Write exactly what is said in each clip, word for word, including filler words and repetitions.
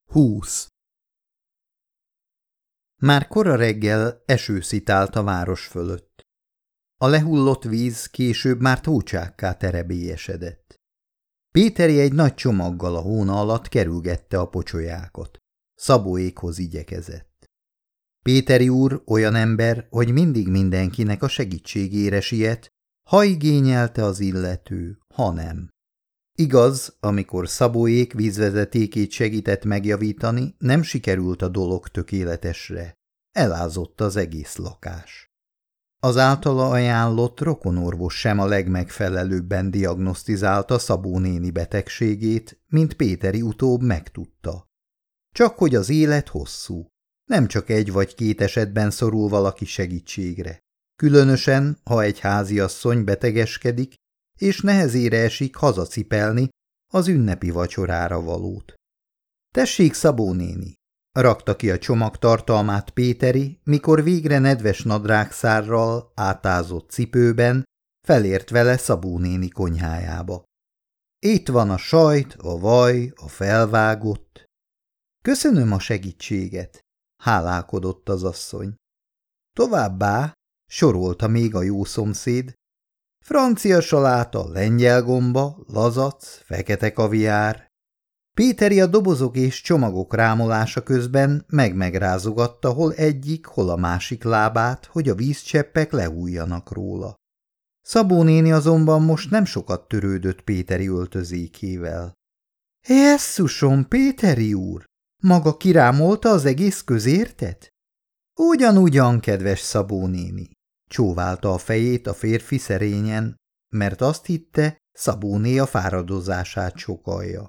Húsz. Már kora reggel eső szitált a város fölött. A lehullott víz később már tócsákká terebélyesedett. Péteri egy nagy csomaggal a hóna alatt kerülgette a pocsolyákat. Szabóékhoz igyekezett. Péteri úr olyan ember, hogy mindig mindenkinek a segítségére siet, ha igényelte az illető, ha nem. Igaz, amikor Szabóék vízvezetékét segített megjavítani, nem sikerült a dolog tökéletesre. Elázott az egész lakás. Az általa ajánlott rokonorvos sem a legmegfelelőbben diagnosztizálta Szabó néni betegségét, mint Péteri utóbb megtudta. Csak hogy az élet hosszú. Nem csak egy vagy két esetben szorul valaki segítségre. Különösen, ha egy háziasszony betegeskedik, és nehezére esik hazacipelni az ünnepi vacsorára valót. Tessék, Szabó néni! Rakta ki a csomag tartalmát Péteri, mikor végre nedves nadrágszárral, átázott cipőben felért vele Szabó néni konyhájába. Itt van a sajt, a vaj, a felvágott. Köszönöm a segítséget, hálálkodott az asszony. Továbbá, sorolta még a jó szomszéd, francia saláta, lengyel gomba, lazac, fekete kaviár. Péteri a dobozok és csomagok rámolása közben meg-megrázogatta hol egyik, hol a másik lábát, hogy a vízcseppek lehújjanak róla. Szabó néni azonban most nem sokat törődött Péteri öltözékével. – Jesszusom, Péteri úr! Maga kirámolta az egész közértet? – Ugyan-ugyan, kedves Szabó néni! Csóválta a fejét a férfi szerényen, mert azt hitte, Szabóné a fáradozását sokalja.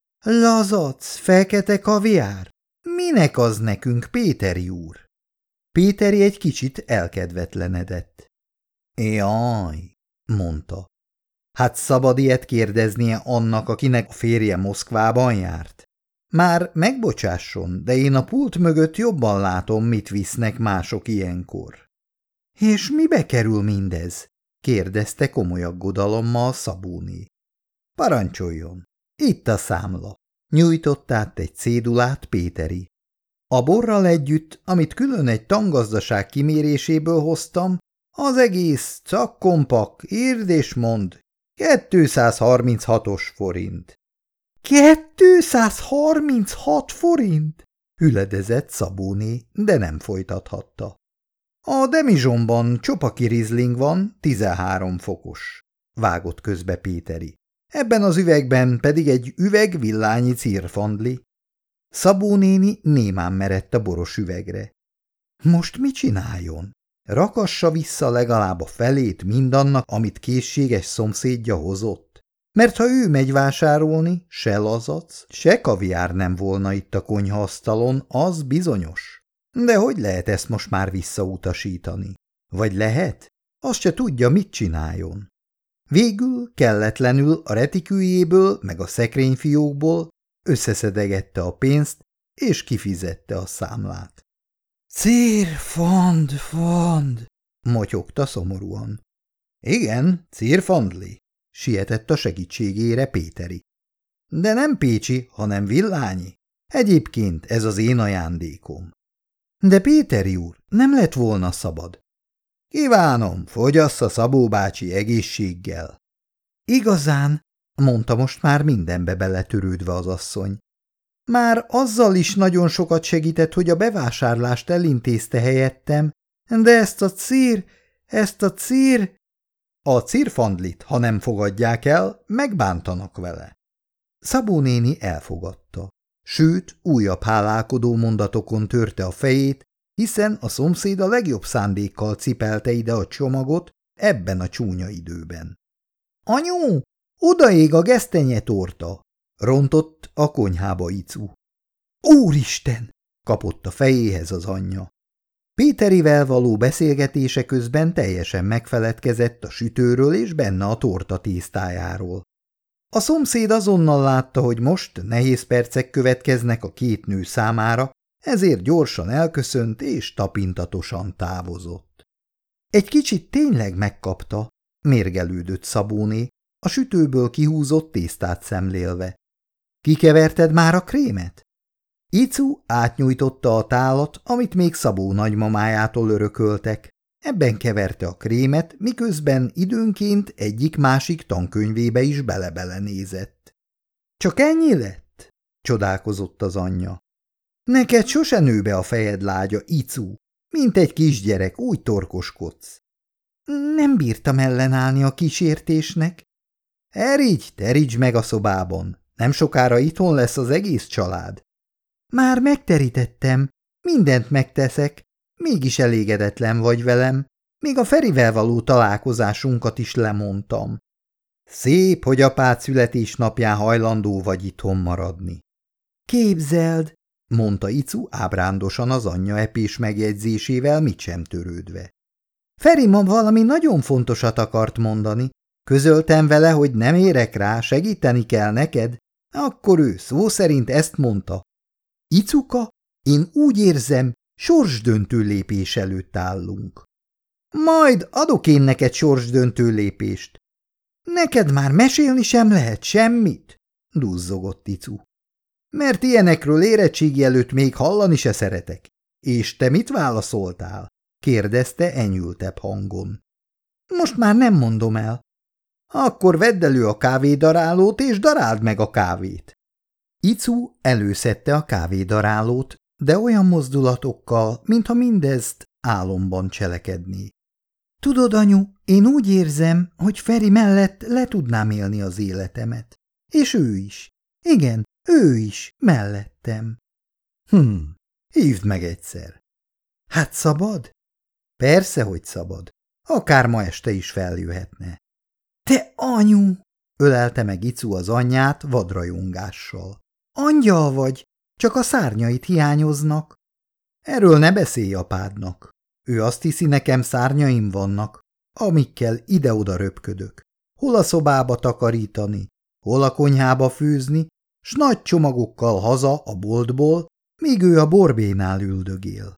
Lazac, fekete kaviár? Minek az nekünk, Péteri úr? Péteri egy kicsit elkedvetlenedett. Jaj, mondta. Hát szabad ilyet kérdeznie annak, akinek a férje Moszkvában járt? Már megbocsásson, de én a pult mögött jobban látom, mit visznek mások ilyenkor. És mibe kerül mindez? Kérdezte komoly aggodalommal Szabóné. Parancsoljon. Itt a számla. Nyújtott át egy cédulát Péteri. A borral együtt, amit külön egy tangazdaság kiméréséből hoztam, az egész cakkompak, írd és mondd, kétszázharminchatos forint. kétszázharminchat forint? Hüledezett Szabóné, de nem folytathatta. A demizsomban csopaki rizling van, tizenhárom fokos, vágott közbe Péteri. Ebben az üvegben pedig egy üveg villányi cirfandli. Szabó néni némán merett a boros üvegre. Most mit csináljon? Rakassa vissza legalább a felét mindannak, amit készséges szomszédja hozott? Mert ha ő megy vásárolni, se lazac, se kaviár nem volna itt a konyhaasztalon, az bizonyos. De hogy lehet ezt most már visszautasítani? Vagy lehet? Azt se tudja, mit csináljon. Végül kelletlenül a retikűjéből meg a szekrényfiókból összeszedegette a pénzt, és kifizette a számlát. – Cirfand, fand! – motyogta szomorúan. – Igen, cirfandli! – sietett a segítségére Péteri. – De nem pécsi, hanem villányi. Egyébként ez az én ajándékom. – De Péteri úr, nem lett volna szabad. Kívánom, fogyassza Szabó bácsi egészséggel. Igazán, mondta most már mindenbe beletörődve az asszony. Már azzal is nagyon sokat segített, hogy a bevásárlást elintézte helyettem, de ezt a cír, ezt a cír... A cirfandlit, ha nem fogadják el, megbántanak vele. Szabó néni elfogadta, sőt, újabb hálálkodó mondatokon törte a fejét, hiszen a szomszéd a legjobb szándékkal cipelte ide a csomagot ebben a csúnya időben. – Anyu, odaég a gesztenyetorta! – rontott a konyhába Icu. – Úristen! – kapott a fejéhez az anyja. Péterivel való beszélgetése közben teljesen megfeledkezett a sütőről és benne a torta tésztájáról. A szomszéd azonnal látta, hogy most nehéz percek következnek a két nő számára, ezért gyorsan elköszönt és tapintatosan távozott. Egy kicsit tényleg megkapta, mérgelődött Szabóné, a sütőből kihúzott tésztát szemlélve. Kikeverted már a krémet? Icu átnyújtotta a tálat, amit még Szabó nagymamájától örököltek. Ebben keverte a krémet, miközben időnként egyik-másik tankönyvébe is bele-bele nézett. Csak ennyi lett? Csodálkozott az anyja. Neked sose nő be a fejed lágya, Icu, mint egy kisgyerek, úgy torkoskodsz. Nem bírtam ellenállni a kísértésnek. Erígy, terítsd meg a szobában, nem sokára itthon lesz az egész család. Már megterítettem, mindent megteszek, mégis elégedetlen vagy velem, még a Ferivel való találkozásunkat is lemondtam. Szép, hogy apád születésnapján hajlandó vagy itthon maradni. Képzeld, mondta Icu ábrándosan az anyja epés megjegyzésével mit sem törődve. Feri ma valami nagyon fontosat akart mondani. Közöltem vele, hogy nem érek rá, segíteni kell neked. Akkor ő szó szerint ezt mondta. Icuka, én úgy érzem, sorsdöntő lépés előtt állunk. Majd adok én neked sorsdöntő lépést. Neked már mesélni sem lehet semmit, duzzogott Icu. Mert ilyenekről érettségi előtt még hallani se szeretek. És te mit válaszoltál? Kérdezte enyültebb hangon. Most már nem mondom el. Akkor vedd elő a kávédarálót, és daráld meg a kávét. Icu előszedte a kávédarálót, de olyan mozdulatokkal, mintha mindezt álomban cselekedné. Tudod, anyu, én úgy érzem, hogy Feri mellett le tudnám élni az életemet. És ő is. Igen, ő is, mellettem. Hm, hívd meg egyszer. Hát szabad? Persze, hogy szabad. Akár ma este is feljöhetne. Te anyu! Ölelte meg Icu az anyját vadrajongással. Angyal vagy, csak a szárnyait hiányoznak. Erről ne beszélj apádnak. Ő azt hiszi, nekem szárnyaim vannak, amikkel ide-oda röpködök. Hol a szobába takarítani, hol a konyhába főzni, s nagy csomagokkal haza a boltból, míg ő a borbénál üldögél.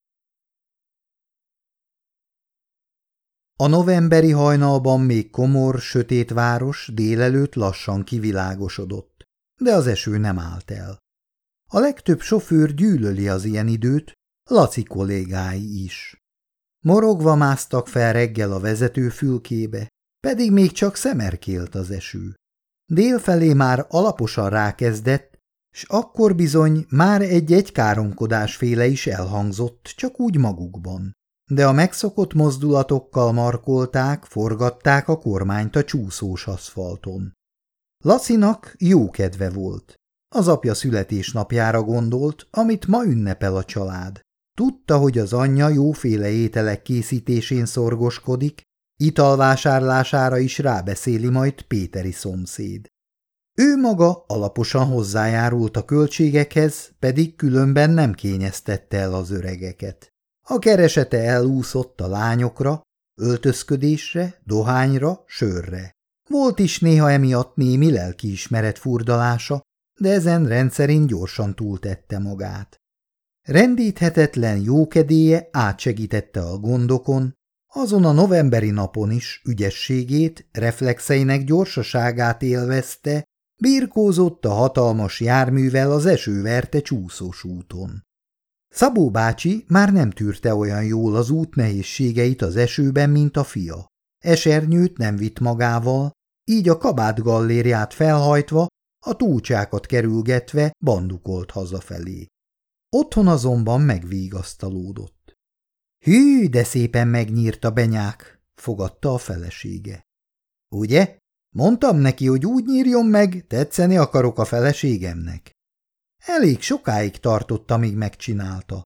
A novemberi hajnalban még komor, sötét város délelőtt lassan kivilágosodott, de az eső nem állt el. A legtöbb sofőr gyűlöli az ilyen időt, Laci kollégái is. Morogva másztak fel reggel a vezetőfülkébe, pedig még csak szemerkélt az eső. Délfelé már alaposan rákezdett, s akkor bizony már egy-egy káromkodásféle is elhangzott, csak úgy magukban. De a megszokott mozdulatokkal markolták, forgatták a kormányt a csúszós aszfalton. Lacinak jó kedve volt. Az apja születésnapjára gondolt, amit ma ünnepel a család. Tudta, hogy az anyja jóféle ételek készítésén szorgoskodik, italvásárlására is rábeszéli majd Péteri szomszéd. Ő maga alaposan hozzájárult a költségekhez, pedig különben nem kényeztette el az öregeket. A keresete elúszott a lányokra, öltözködésre, dohányra, sörre. Volt is néha emiatt némi lelkiismeret furdalása, de ezen rendszerint gyorsan túltette magát. Rendíthetetlen jókedélye átsegítette a gondokon, azon a novemberi napon is ügyességét, reflexeinek gyorsaságát élvezte, birkózott a hatalmas járművel az esőverte csúszós úton. Szabó bácsi már nem tűrte olyan jól az út nehézségeit az esőben, mint a fia. Esernyőt nem vitt magával, így a kabátgallériát felhajtva, a túlcsákat kerülgetve bandukolt hazafelé. Otthon azonban megvigasztalódott. Hű, de szépen megnyírt a benyák, fogadta a felesége. Ugye? Mondtam neki, hogy úgy nyírjon meg, tetszeni akarok a feleségemnek. Elég sokáig tartott, amíg megcsinálta.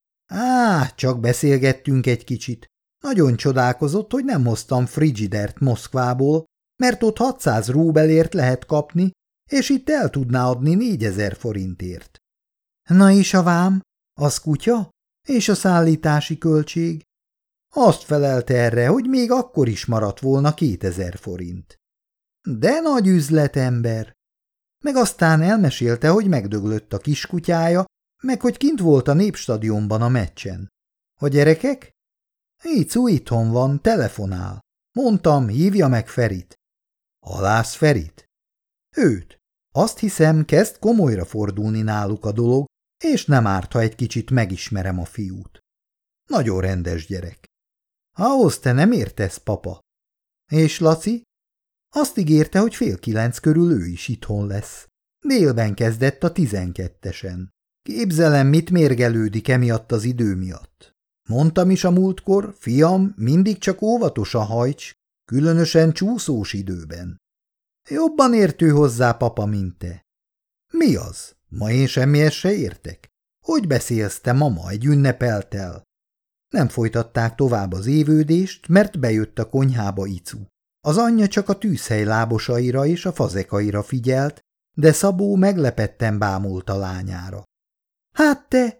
Á, csak beszélgettünk egy kicsit. Nagyon csodálkozott, hogy nem hoztam frigidert Moszkvából, mert ott hatszáz rúbelért lehet kapni, és itt el tudná adni négyezer forintért. Na és a vám? Az kutya? És a szállítási költség? Azt felelte erre, hogy még akkor is maradt volna kétezer forint. De nagy üzletember! Meg aztán elmesélte, hogy megdöglött a kiskutyája, meg hogy kint volt a Népstadionban a meccsen. A gyerekek? Icu itthon van, telefonál. Mondtam, hívja meg Ferit. Halász Ferit? Őt. Azt hiszem, kezd komolyra fordulni náluk a dolog, és nem árt, ha egy kicsit megismerem a fiút. Nagyon rendes gyerek. Ahhoz te nem értesz, papa. És Laci? Azt ígérte, hogy fél kilenc körül ő is itthon lesz. Délben kezdett a tizenkettesen. Képzelem, mit mérgelődik emiatt az idő miatt. Mondtam is a múltkor, fiam, mindig csak óvatosan hajts, különösen csúszós időben. Jobban értő hozzá, papa, mint te. Mi az? Ma én semmihez se értek? Hogy beszélsz te, mama, egy ünnepeltel? Nem folytatták tovább az évődést, mert bejött a konyhába Icu. Az anyja csak a tűzhely lábosaira és a fazekaira figyelt, de Szabó meglepetten bámult a lányára. Hát te!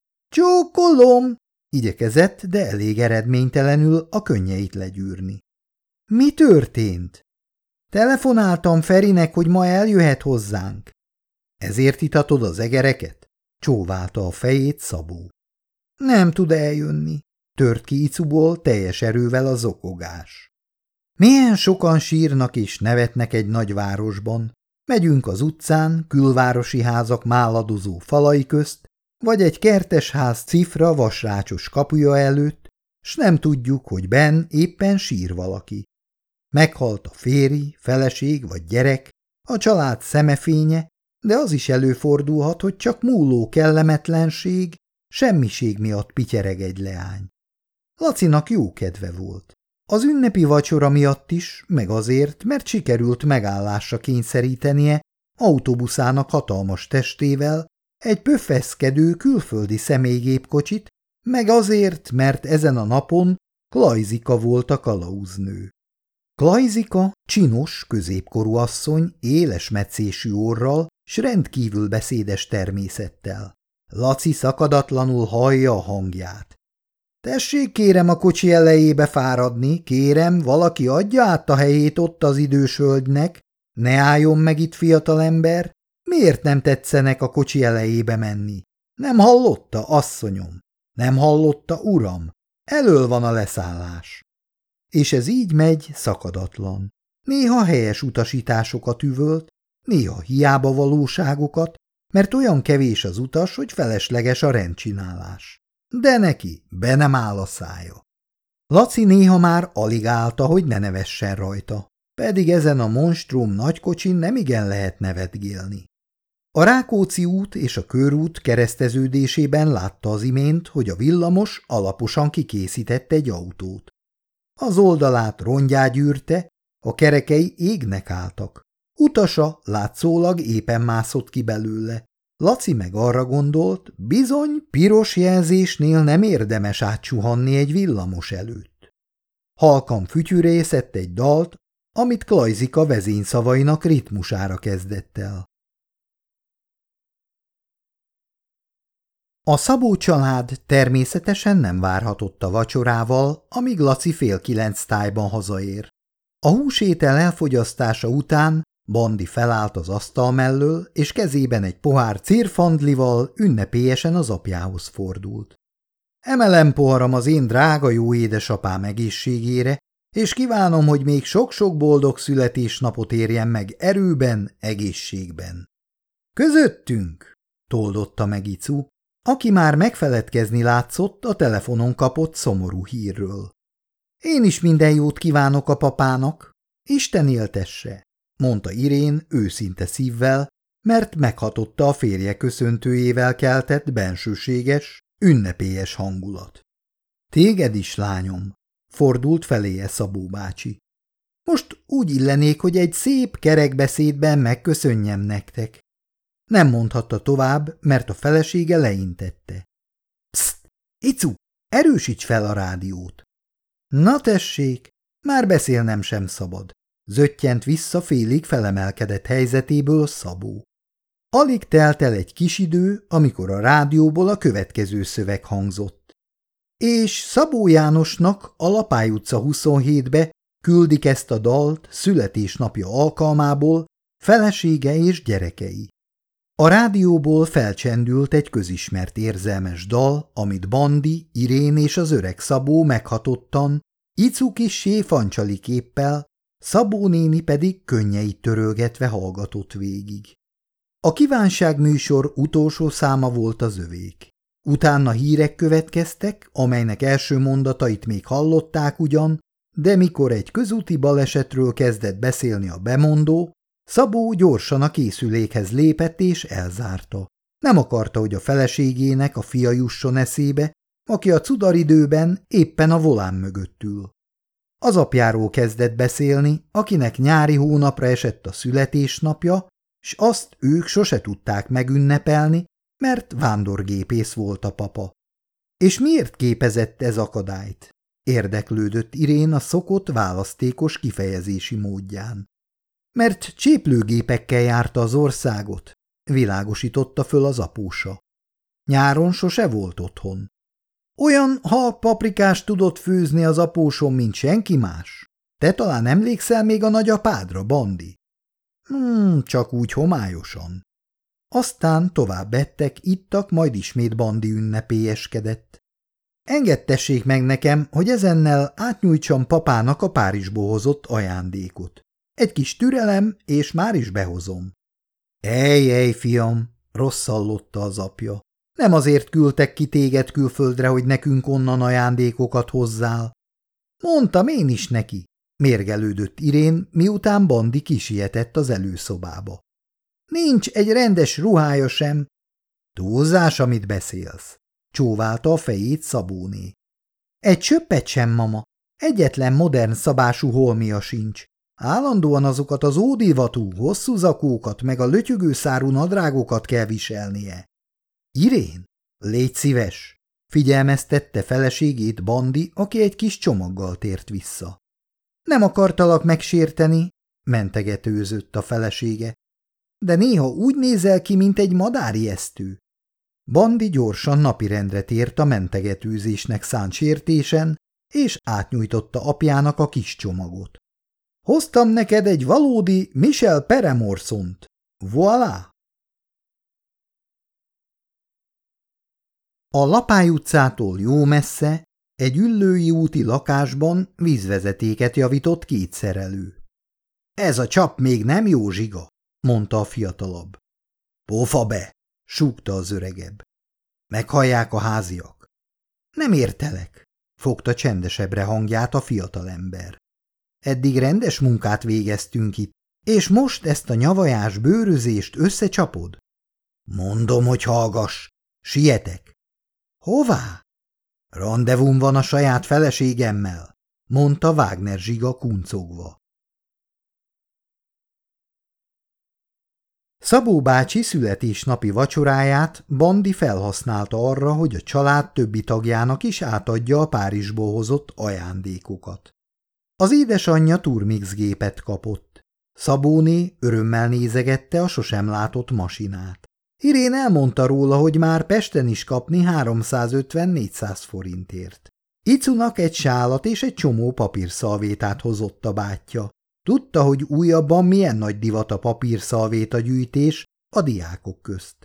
Csókolom! Igyekezett, de elég eredménytelenül a könnyeit legyűrni. Mi történt? Telefonáltam Ferinek, hogy ma eljöhet hozzánk. Ezért itatod az egereket? Csóválta a fejét Szabó. Nem tud eljönni, tört ki Icuból teljes erővel a zokogás. Milyen sokan sírnak és nevetnek egy nagyvárosban. Megyünk az utcán, külvárosi házak máladozó falai közt, vagy egy kertesház cifra vasrácsos kapuja előtt, s nem tudjuk, hogy benn éppen sír valaki. Meghalt a férj, feleség vagy gyerek, a család szemefénye, de az is előfordulhat, hogy csak múló kellemetlenség, semmiség miatt pityereg egy leány. Lacinak jó kedve volt. Az ünnepi vacsora miatt is, meg azért, mert sikerült megállásra kényszerítenie autóbuszának hatalmas testével egy pöffeszkedő külföldi személygépkocsit, meg azért, mert ezen a napon Klajzika volt a kalauznő. Klajzika csinos, középkorú asszony, éles metszésű orral, s rendkívül beszédes természettel. Laci szakadatlanul hallja a hangját. Tessék, kérem, a kocsi elejébe fáradni, kérem, valaki adja át a helyét ott az idős hölgynek, ne álljon meg itt, fiatalember, miért nem tetszenek a kocsi elejébe menni? Nem hallotta, asszonyom? Nem hallotta, uram? Elől van a leszállás. És ez így megy szakadatlan. Néha helyes utasításokat üvölt, néha hiába valóságokat, mert olyan kevés az utas, hogy felesleges a rendcsinálás. De neki be nem áll a szája. Laci néha már alig állta, hogy ne nevessen rajta, pedig ezen a monstrum nagykocsin nemigen lehet nevetgélni. A Rákóczi út és a körút kereszteződésében látta az imént, hogy a villamos alaposan kikészített egy autót. Az oldalát rongyá gyűrte, a kerekei égnek álltak. Utasa látszólag éppen mászott ki belőle. Laci meg arra gondolt, bizony piros jelzésnél nem érdemes átsuhanni egy villamos előtt. Halkan fütyűrészett egy dalt, amit Klajzika vezényszavainak ritmusára kezdett el. A Szabó család természetesen nem várhatott a vacsorával, amíg Laci fél kilenc tájban hazaér. A húsétel elfogyasztása után Bandi felállt az asztal mellől, és kezében egy pohár cirfandlival ünnepélyesen az apjához fordult. Emelem poharam az én drága jó édesapám egészségére, és kívánom, hogy még sok-sok boldog születésnapot érjen meg erőben, egészségben. Közöttünk, toldotta meg Icu, aki már megfeledkezni látszott a telefonon kapott szomorú hírről. Én is minden jót kívánok a papának, Isten éltesse, mondta Irén őszinte szívvel, mert meghatotta a férje köszöntőjével keltett bensőséges, ünnepélyes hangulat. Téged is, lányom, fordult feléje Szabó bácsi. Most úgy illenék, hogy egy szép kerekbeszédben megköszönjem nektek. Nem mondhatta tovább, mert a felesége leintette. Pszt, Icu, erősíts fel a rádiót! Na tessék, már beszélnem sem szabad. Zöttyent vissza félig felemelkedett helyzetéből Szabó. Alig telt el egy kis idő, amikor a rádióból a következő szöveg hangzott. És Szabó Jánosnak a Lapály utca huszonhétbe küldik ezt a dalt születésnapja alkalmából felesége és gyerekei. A rádióból felcsendült egy közismert érzelmes dal, amit Bandi, Irén és az öreg Szabó meghatottan, Icu kissé fancsali képpel, Szabó néni pedig könnyeit törölgetve hallgatott végig. A kívánságműsor utolsó száma volt az övék. Utána hírek következtek, amelynek első mondatait még hallották ugyan, de mikor egy közúti balesetről kezdett beszélni a bemondó, Szabó gyorsan a készülékhez lépett és elzárta. Nem akarta, hogy a feleségének a fia jusson eszébe, aki a cudaridőben éppen a volán mögött ül. Az apjáról kezdett beszélni, akinek nyári hónapra esett a születésnapja, s azt ők sose tudták megünnepelni, mert vándorgépész volt a papa. És miért képezett ez akadályt? Érdeklődött Irén a szokott választékos kifejezési módján. Mert cséplőgépekkel járta az országot, világosította föl az apósa. Nyáron sose volt otthon. Olyan halpaprikást tudott főzni az apósom, mint senki más. Te talán emlékszel még a nagyapádra, Bandi? Hmm, csak úgy homályosan. Aztán tovább ettek, ittak, majd ismét Bandi ünnepélyeskedett. Engedtessék meg nekem, hogy ezennel átnyújtsam papának a Párizsból hozott ajándékot. Egy kis türelem, és már is behozom. Ej, ej, fiam, rosszallotta az apja. Nem azért küldtek ki téged külföldre, hogy nekünk onnan ajándékokat hozzál. Mondtam én is neki, mérgelődött Irén, miután Bandi kisietett az előszobába. Nincs egy rendes ruhája sem. Túlzás, amit beszélsz, csóválta a fejét Szabóné. Egy csöppet sem, mama, egyetlen modern szabású holmia sincs. Állandóan azokat az ódivatú, hosszú zakókat meg a lötyögő szárú nadrágokat kell viselnie. Irén, légy szíves, figyelmeztette feleségét Bandi, aki egy kis csomaggal tért vissza. Nem akartalak megsérteni, mentegetőzött a felesége, de néha úgy nézel ki, mint egy madárijesztő. Bandi gyorsan napirendre tért a mentegetőzésnek szánt sértésen, és átnyújtotta apjának a kis csomagot. Hoztam neked egy valódi Michel Peremorsont. Voilà! A Lapály utcától jó messze, egy Üllői úti lakásban vízvezetéket javított két szerelő. Ez a csap még nem jó, zsiga, mondta a fiatalabb. Pofa be, súgta az öregebb. Meghallják a háziak. Nem értelek, fogta csendesebbre hangját a fiatalember. Eddig rendes munkát végeztünk itt, és most ezt a nyavajás bőrözést összecsapod? Mondom, hogy hallgass, sietek. Hová? Randevum van a saját feleségemmel, mondta Wagner Zsiga kuncogva. Szabó bácsi születésnapi vacsoráját Bandi felhasználta arra, hogy a család többi tagjának is átadja a Párizsból hozott ajándékokat. Az édesanyja turmix gépet kapott. Szabóné örömmel nézegette a sosem látott masinát. Irén elmondta róla, hogy már Pesten is kapni háromszázötven-négyszáz forintért. Icunak egy sálat és egy csomó papírszalvétát hozott a bátyja. Tudta, hogy újabban milyen nagy divat a papírszalvéta gyűjtés a diákok közt.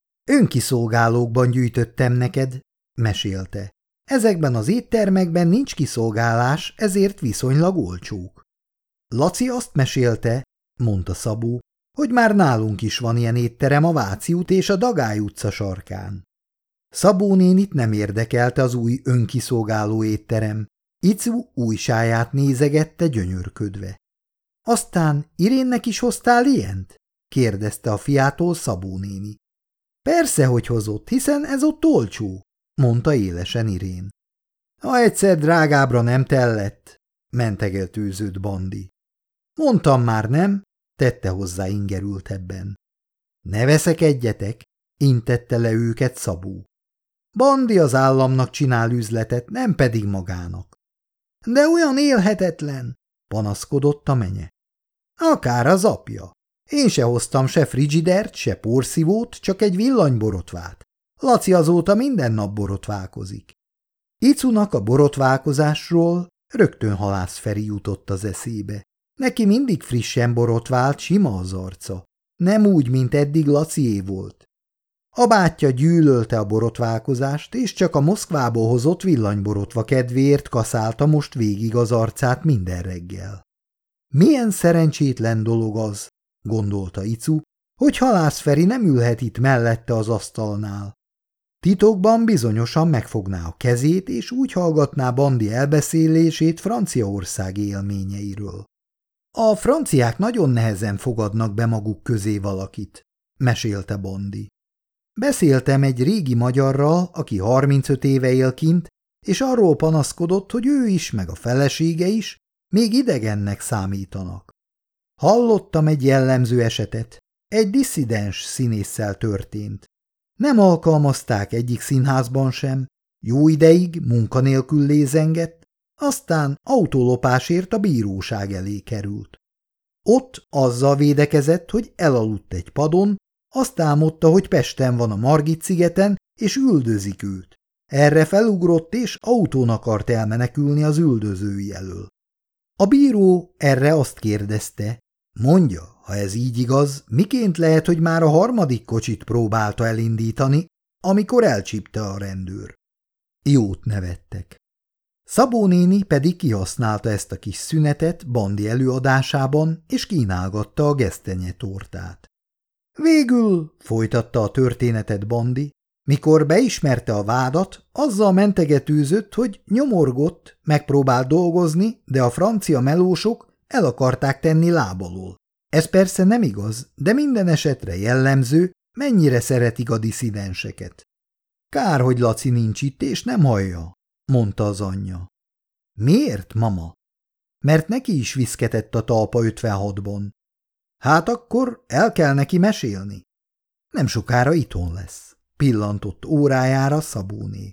Önkiszolgálókban gyűjtöttem neked, mesélte. Ezekben az éttermekben nincs kiszolgálás, ezért viszonylag olcsók. Laci azt mesélte, mondta Szabó, hogy már nálunk is van ilyen étterem a Váci út és a Dagály utca sarkán. Szabó nénit nem érdekelte az új önkiszolgáló étterem. Icu újsáját nézegette gyönyörködve. Aztán Irénnek is hoztál ilyent? kérdezte a fiától Szabó néni. Persze, hogy hozott, hiszen ez ott olcsó, mondta élesen Irén. Ha egyszer drágábbra nem tellett, mentegetőzött Bandi. Mondtam már, nem? Tette hozzá ingerültebben. Ne veszekedjetek, intette le őket Szabó. Bandi az államnak csinál üzletet, nem pedig magának. De olyan élhetetlen, panaszkodott a menye. Akár az apja. Én se hoztam se frigidert, se porszívót, csak egy villanyborotvát. Laci azóta minden nap borotválkozik. Icunak a borotválkozásról rögtön Halász Feri jutott az eszébe. Neki mindig frissen borotvált, sima az arca. Nem úgy, mint eddig Lacié volt. A bátyja gyűlölte a borotválkozást, és csak a Moszkvából hozott villanyborotva kedvéért kaszálta most végig az arcát minden reggel. Milyen szerencsétlen dolog az, gondolta Icu, hogy Halász Feri nem ülhet itt mellette az asztalnál. Titokban bizonyosan megfogná a kezét, és úgy hallgatná Bandi elbeszélését Franciaország élményeiről. A franciák nagyon nehezen fogadnak be maguk közé valakit, mesélte Bandi. Beszéltem egy régi magyarral, aki harmincöt éve él kint, és arról panaszkodott, hogy ő is, meg a felesége is még idegennek számítanak. Hallottam egy jellemző esetet, egy disszidens színésszel történt. Nem alkalmazták egyik színházban sem, jó ideig munkanélkül lézengett, aztán autólopásért a bíróság elé került. Ott azzal védekezett, hogy elaludt egy padon, azt álmodta, hogy Pesten van a Margit-szigeten, és üldözik őt. Erre felugrott, és autón akart elmenekülni az üldözői elől. A bíró erre azt kérdezte, mondja, ha ez így igaz, miként lehet, hogy már a harmadik kocsit próbálta elindítani, amikor elcsípte a rendőr. Jót nevettek. Szabó néni pedig kihasználta ezt a kis szünetet Bandi előadásában, és kínálgatta a gesztenyetortát. Végül, folytatta a történetet Bandi, mikor beismerte a vádat, azzal mentegetőzött, hogy nyomorgott, megpróbált dolgozni, de a francia melósok el akarták tenni lábalól. Ez persze nem igaz, de minden esetre jellemző, mennyire szeretik a disszidenseket. Kár, hogy Laci nincs itt, és nem hallja, mondta az anyja. Miért, mama? Mert neki is viszketett a talpa ötvenhatban. Hát akkor el kell neki mesélni. Nem sokára itthon lesz, pillantott órájára Szabóné.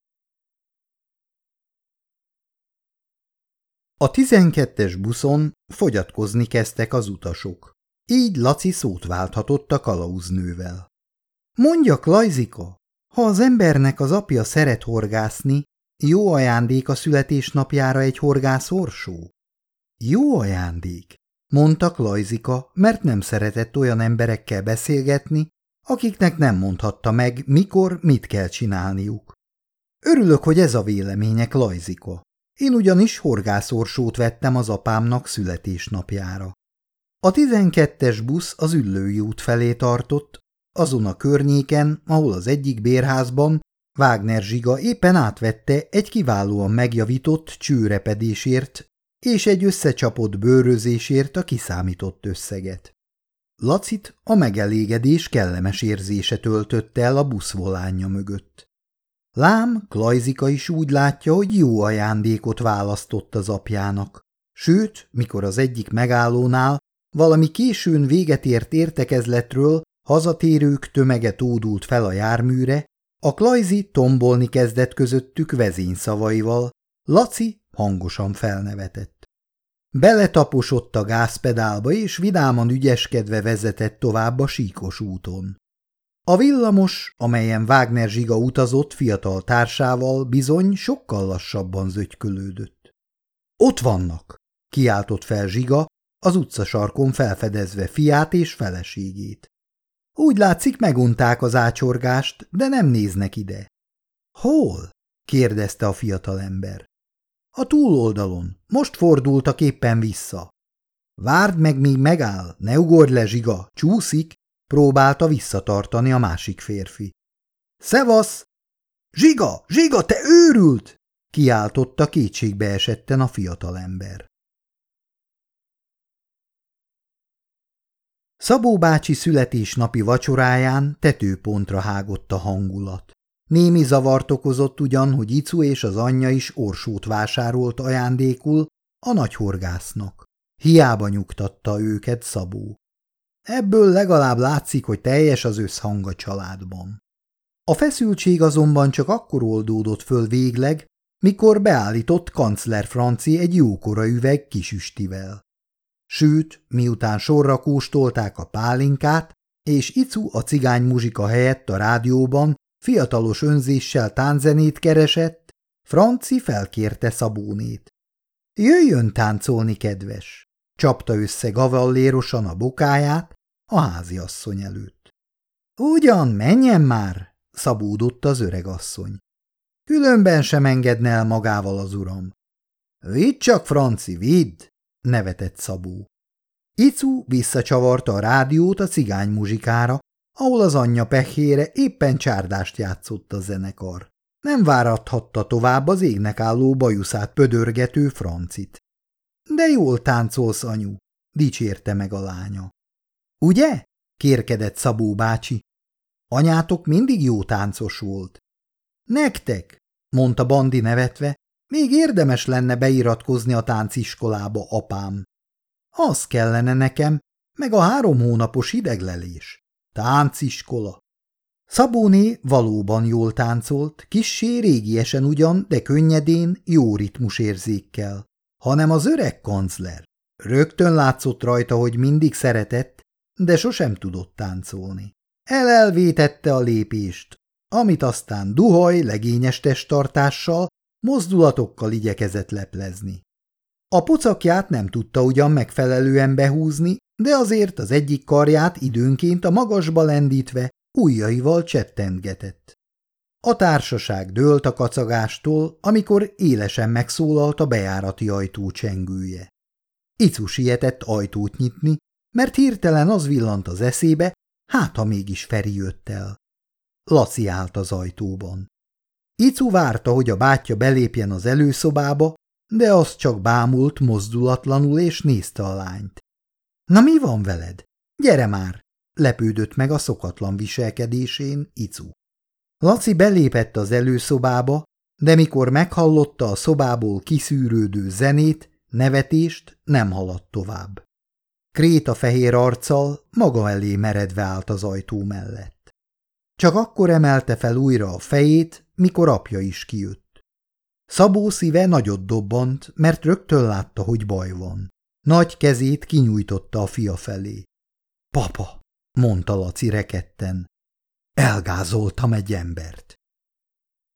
A tizenkettes buszon fogyatkozni kezdtek az utasok. Így Laci szót válthatott a kalauznővel. Mondjak, Lajzika, ha az embernek az apja szeret horgászni, jó ajándék a születésnapjára egy horgász-orsó? Jó ajándék, mondta Lajzika, mert nem szeretett olyan emberekkel beszélgetni, akiknek nem mondhatta meg, mikor mit kell csinálniuk. Örülök, hogy ez a vélemények, Lajzika. Én ugyanis horgászorsót vettem az apámnak születésnapjára. A tizenkettes busz az Üllői út felé tartott, azon a környéken, ahol az egyik bérházban Wagner Zsiga éppen átvette egy kiválóan megjavított csőrepedésért és egy összecsapott bőrözésért a kiszámított összeget. Lacit a megelégedés kellemes érzése töltötte el a busz volánja mögött. Lám, Klajzika is úgy látja, hogy jó ajándékot választott az apjának. Sőt, mikor az egyik megállónál valami későn véget ért értekezletről hazatérők tömege tódult fel a járműre, a Klajzi tombolni kezdett közöttük vezényszavaival, Laci hangosan felnevetett. Beletaposott a gázpedálba, és vidáman ügyeskedve vezetett tovább a síkos úton. A villamos, amelyen Wagner Zsiga utazott fiatal társával, bizony sokkal lassabban zögykölődött. Ott vannak, kiáltott fel Zsiga, az utcasarkon felfedezve fiát és feleségét. Úgy látszik, megunták az ácsorgást, de nem néznek ide. Hol? kérdezte a fiatalember. A túloldalon, most fordultak éppen vissza. Várd meg, míg megáll, ne ugorj le, Zsiga, csúszik, próbálta visszatartani a másik férfi. Szevasz! Zsiga, Zsiga, te őrült! Kiáltotta kétségbe esetten a fiatalember. Szabó bácsi születésnapi vacsoráján tetőpontra hágott a hangulat. Némi zavart okozott ugyan, hogy Icu és az anyja is orsót vásárolt ajándékul a nagyhorgásznak. Hiába nyugtatta őket Szabó. Ebből legalább látszik, hogy teljes az összhang a családban. A feszültség azonban csak akkor oldódott föl végleg, mikor beállított kancler Franci egy jókora üveg kisüstivel. Sőt, miután sorra kóstolták a pálinkát, és Icu a cigány muzsika helyett a rádióban fiatalos önzéssel tánzenét keresett, Franci felkérte Szabónét. Jöjjön táncolni, kedves! Csapta össze gavallérosan a bokáját a háziasszony előtt. Ugyan, menjen már! Szabódott az öregasszony. Különben sem engedne el magával az uram. Vidd csak, Franci, vidd! Nevetett Szabó. Icu visszacsavarta a rádiót a cigány muzsikára, ahol az anyja pehére éppen csárdást játszott a zenekar. Nem várathatta tovább az égnek álló bajuszát pödörgető Francit. – De jól táncolsz, anyu! – dicsérte meg a lánya. – Ugye? – kérkedett Szabó bácsi. – Anyátok mindig jó táncos volt. – Nektek! – mondta Bandi nevetve. – Még érdemes lenne beiratkozni a tánciskolába, apám. – Az kellene nekem, meg a három hónapos hideglelés. Tánciskola. Szabóné valóban jól táncolt, kissé régiesen ugyan, de könnyedén, jó ritmusérzékkel. Hanem az öreg kancler. Rögtön látszott rajta, hogy mindig szeretett, de sosem tudott táncolni. Elelvétette a lépést, amit aztán duhaj, legényes testtartással, mozdulatokkal igyekezett leplezni. A pocakját nem tudta ugyan megfelelően behúzni, de azért az egyik karját időnként a magasba lendítve ujjaival csettentgetett. A társaság dőlt a kacagástól, amikor élesen megszólalt a bejárati ajtó csengője. Icu sietett ajtót nyitni, mert hirtelen az villant az eszébe, hát ha mégis Feri jött el. Laci állt az ajtóban. Icu várta, hogy a bátyja belépjen az előszobába, de az csak bámult mozdulatlanul és nézte a lányt. – Na mi van veled? Gyere már! – lepődött meg a szokatlan viselkedésén Icu. Laci belépett az előszobába, de mikor meghallotta a szobából kiszűrődő zenét, nevetést, nem haladt tovább. Krétafehér arccal maga elé meredve állt az ajtó mellett. Csak akkor emelte fel újra a fejét, mikor apja is kijött. Szabó szíve nagyot dobbant, mert rögtön látta, hogy baj van. Nagy kezét kinyújtotta a fia felé. – Papa! – mondta Laci rekedten. – Elgázoltam egy embert.